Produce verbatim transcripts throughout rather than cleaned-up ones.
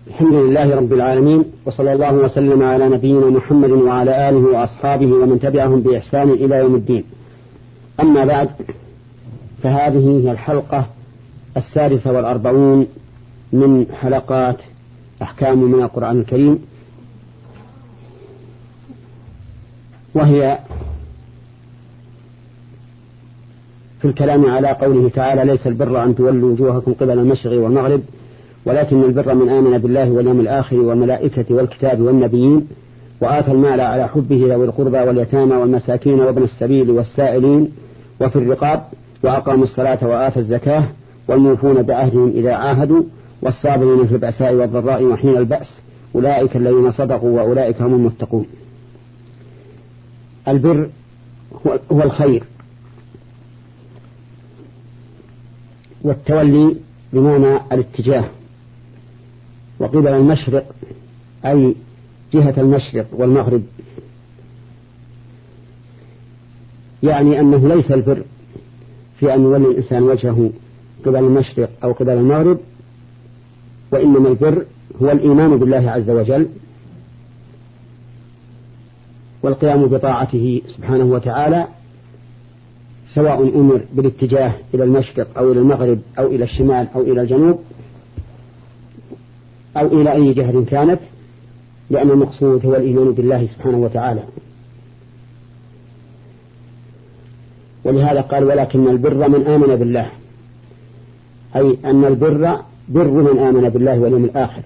الحمد لله رب العالمين، وصلى الله وسلم على نبينا محمد وعلى آله وأصحابه ومن تبعهم بإحسان إلى يوم الدين. أما بعد، فهذه هي الحلقة السادسة والأربعون من حلقات أحكام من القرآن الكريم، وهي في الكلام على قوله تعالى: ليس البر أن تولوا وجوهكم قبل المشرق والمغرب ولكن البر من آمن بالله واليوم الآخر والملائكة والكتاب والنبيين وآتى المال على حبه ذوي القربى واليتامى والمساكين وابن السبيل والسائلين وفي الرقاب وأقاموا الصلاة وآتى الزكاة والموفون بعهدهم إذا عاهدوا والصابرين في البأساء والضراء وحين البأس أولئك الذين صدقوا وأولئك هم المتقون. البر هو الخير، والتولي بمعنى الاتجاه، وقبل المشرق أي جهة المشرق والمغرب، يعني أنه ليس البر في أن يولي الإنسان وجهه قبل المشرق أو قبل المغرب، وإنما البر هو الإيمان بالله عز وجل والقيام بطاعته سبحانه وتعالى، سواء أمر بالاتجاه إلى المشرق أو إلى المغرب أو إلى الشمال أو إلى الجنوب أو إلى أي جهة كانت، لأن المقصود هو الإيمان بالله سبحانه وتعالى. ولهذا قال: ولكن البر من آمن بالله، أي أن البر بر من آمن بالله واليوم الآخر.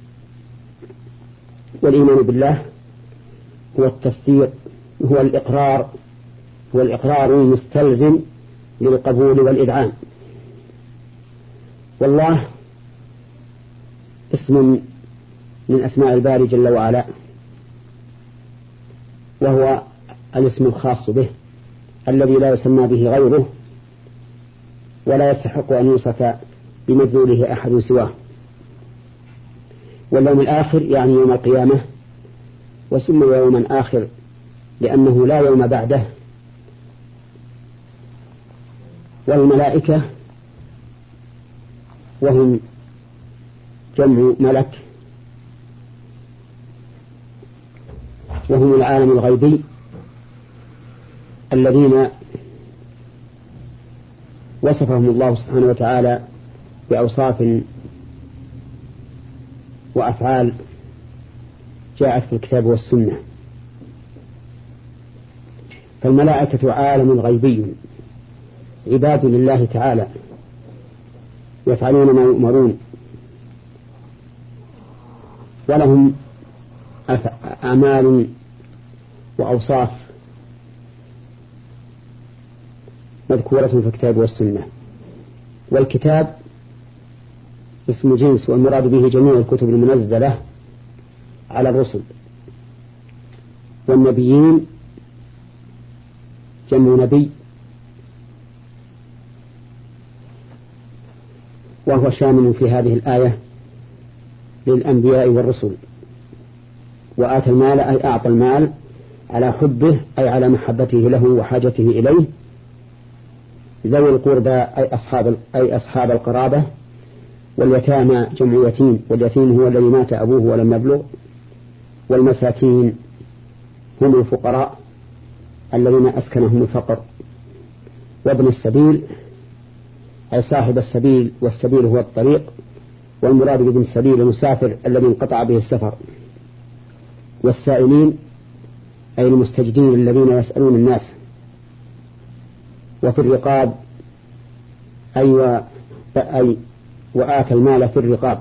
والإيمان بالله هو التصديق، هو الإقرار، هو الإقرار المستلزم للقبول والإذعان. والله اسم من أسماء الباري جل وعلا، وهو الاسم الخاص به الذي لا يسمى به غيره ولا يستحق أن يوصف بمدلوله أحد سواه. واليوم الآخر يعني يوم القيامة، وسمي يوما آخر لأنه لا يوم بعده. والملائكة وهم جمع ملك، وهم العالم الغيبي الذين وصفهم الله سبحانه وتعالى بأوصاف وأفعال جاءت في الكتاب والسنة. فالملائكة عالم غيبي، عباد لله تعالى يفعلون ما يؤمرون، ولهم أعمال وأوصاف مذكورة في الكتاب والسنة. والكتاب اسم جنس، والمراد به جميع الكتب المنزلة على الرسل. والنبيين جمع نبي، وهو شامل في هذه الآية للأنبياء والرسل. وآتى المال أي أعطى المال على حبه أي على محبته له وحاجته إليه. ذوي القربى أي أصحاب, أي أصحاب القرابة. واليتامى جمع يتيم، واليتيم هو الذي مات أبوه ولم يبلغ. والمساكين هم الفقراء الذين أسكنهم الفقر. وابن السبيل أي صاحب السبيل، والسبيل هو الطريق، والمراد بابن السبيل المسافر الذي انقطع به السفر. والسائلين أي المستجدين الذين يسألون الناس. وفي الرقاب أي, و... أي وآتى المال في الرقاب،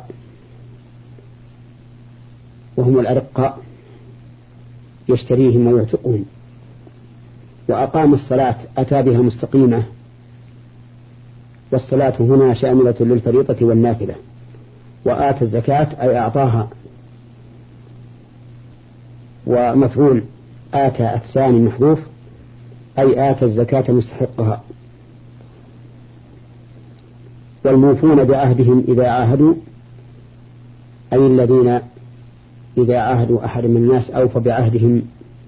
وهم الأرقاء يشتريهم ويعتقهم. وأقام الصلاة أتى بها مستقيمة، والصلاة هنا شاملة للفريضة والنافلة. وآتى الزكاة أي أعطاها، ومفعول آتى الثاني محذوف أي آتى الزكاة مستحقها. والموفون بعهدهم إذا عاهدوا أي الذين إذا عاهدوا أحد من الناس أوفى بعهدهم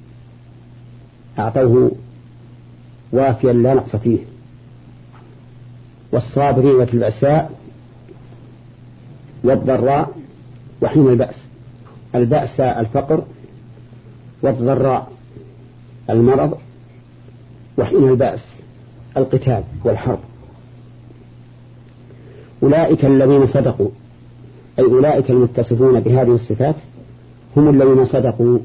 أعطوه وافيا لا نقص فيه. والصابرين في البأساء والضراء وحين البأس. البأس الفقر، والضراء المرض، وحين البأس القتال والحرب. أولئك الذين صدقوا، أي أولئك المتصفون بهذه الصفات هم الذين صدقوا،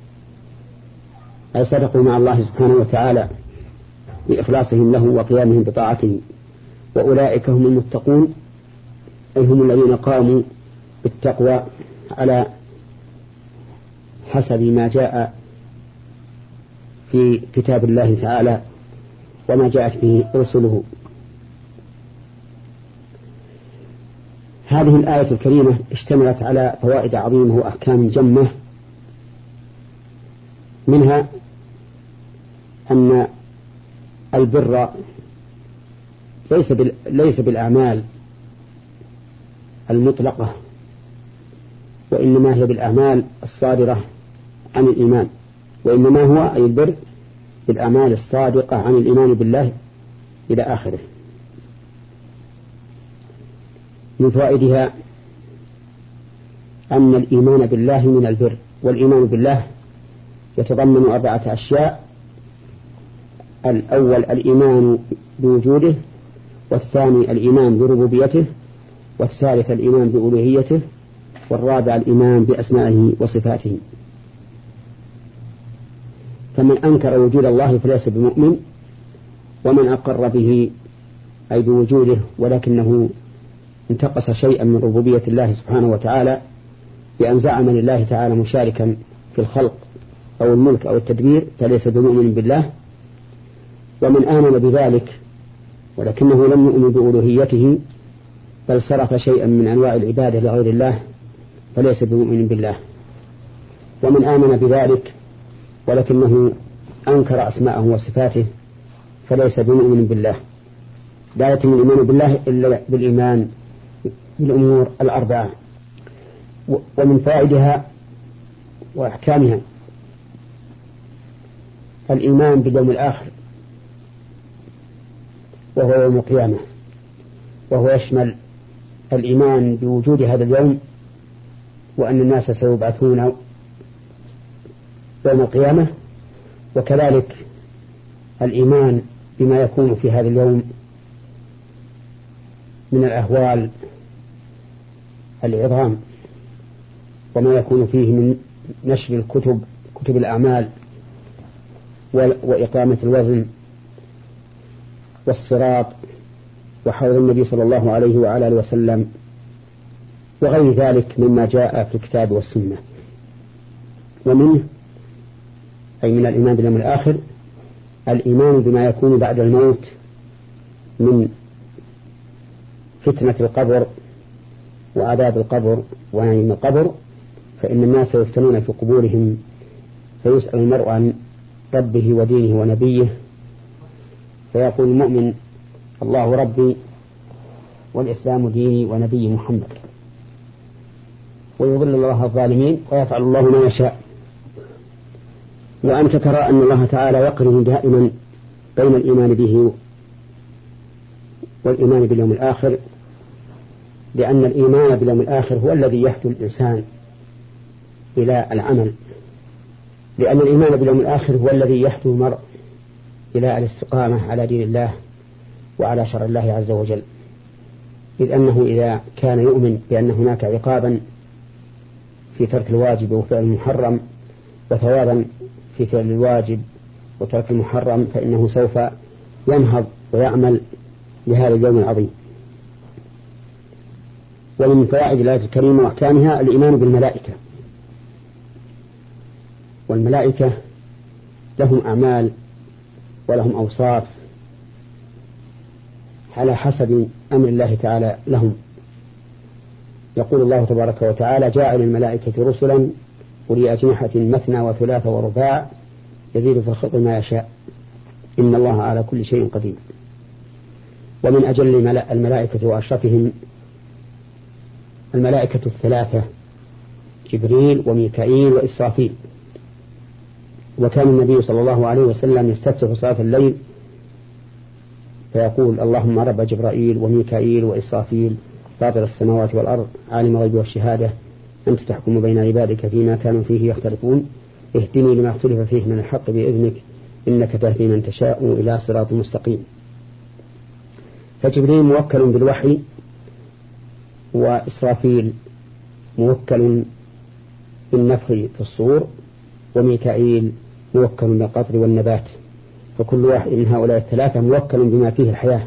أي صدقوا مع الله سبحانه وتعالى بإخلاصهم له وقيامهم بطاعته. وأولئك هم المتقون، أي هم الذين قاموا بالتقوى على حسب ما جاء في كتاب الله تعالى وما جاءت به رسله. هذه الآية الكريمة اشتملت على فوائد عظيمة وأحكام جمة، منها أن البر ليس ليس بالأعمال المطلقة، وإنما هي بالأعمال الصادرة عن الإيمان، وإنما هو أي البر بالأعمال الصادقة عن الإيمان بالله إلى آخره. من فوائدها أن الإيمان بالله من البر، والإيمان بالله يتضمن أربعة أشياء: الأول الإيمان بوجوده، والثاني الإيمان بربوبيته، والثالث الإيمان بألوهيته، والرابع الإيمان بأسمائه وصفاته. فمن أنكر وجود الله فليس بمؤمن، ومن أقر به أي بوجوده ولكنه انتقص شيئا من ربوبية الله سبحانه وتعالى بأن زعم لله تعالى مشاركا في الخلق أو الملك أو التدبير فليس بمؤمن بالله. ومن آمن بذلك ولكنه لم يؤمن بألوهيته بل صرف شيئا من أنواع العبادة لغير الله فليس بمؤمن بالله. ومن آمن بذلك ولكنه أنكر أسماءه وصفاته فليس بمؤمن بالله. لا يتم الإيمان بالله إلا بالإيمان بالأمور الأربعة. ومن فائدها وأحكامها الإيمان باليوم الآخر، وهو يوم القيامة، وهو يشمل الإيمان بوجود هذا اليوم وأن الناس سيبعثون يوم القيامة، وكذلك الإيمان بما يكون في هذا اليوم من الأهوال العظام، وما يكون فيه من نشر الكتب كتب الأعمال وإقامة الوزن والصراط وحوض النبي صلى الله عليه وعلى آله وسلم وغير ذلك مما جاء في الكتاب والسنة. ومنه أي من الإيمان باليوم الآخر الإيمان بما يكون بعد الموت من فتنة القبر وعذاب القبر ونعيم القبر، فإن الناس يفتنون في قبورهم فيسأل المرء عن ربه ودينه ونبيه، فيقول المؤمن: الله ربي والإسلام ديني ونبي محمد. ويضل الله الظالمين ويفعل الله ما يشاء. وأنت ترى أن الله تعالى يقرن دائما بين الإيمان به والإيمان باليوم الآخر، لأن الإيمان باليوم الآخر هو الذي يهدي الإنسان إلى العمل، لأن الإيمان باليوم الآخر هو الذي يهدي المرء إلى الاستقامة على دين الله وعلى شرع الله عز وجل، إذ أنه إذا كان يؤمن بأن هناك عقابا في ترك الواجب وفعل المحرم وثوابا في فعل الواجب وترك المحرم، فإنه سوف ينهض ويعمل لهذا اليوم العظيم. ومن فوائد الآية الكريمة وأحكامها الإيمان بالملائكة. والملائكة لهم أعمال ولهم أوصاف على حسب أمر الله تعالى لهم. يقول الله تبارك وتعالى: جاعل الملائكة رسلا أولي أجنحة مثنى وثلاث ورباع يزيد في الخلق ما يشاء إن الله على كل شيء قدير. ومن أجل الملائكة وأشرفهم الملائكة الثلاثة جبريل وميكائيل وإسرافيل. وكان النبي صلى الله عليه وسلم يستفتح صلاة الليل فيقول: اللهم رب جبرائيل وميكائيل وإسرافيل فاطر السماوات والأرض عالم الغيب والشهادة أنت تحكم بين عبادك فيما كانوا فيه يختلفون اهدني لما اختلف فيه من الحق بإذنك إنك تهدي من تشاء إلى صراط مستقيم. فجبريل موكل بالوحي، وإسرافيل موكل بالنفخ في الصور، وميكائيل موكل بالقطر والنبات، فكل واحد من هؤلاء الثلاثة موكل بما فيه الحياة.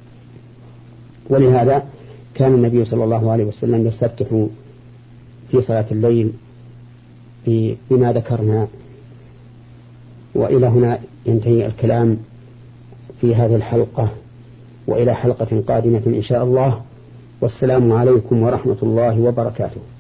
ولهذا كان النبي صلى الله عليه وسلم يستفتح في صلاة الليل بما ذكرنا. وإلى هنا ينتهي الكلام في هذه الحلقة، وإلى حلقة قادمة إن شاء الله، والسلام عليكم ورحمة الله وبركاته.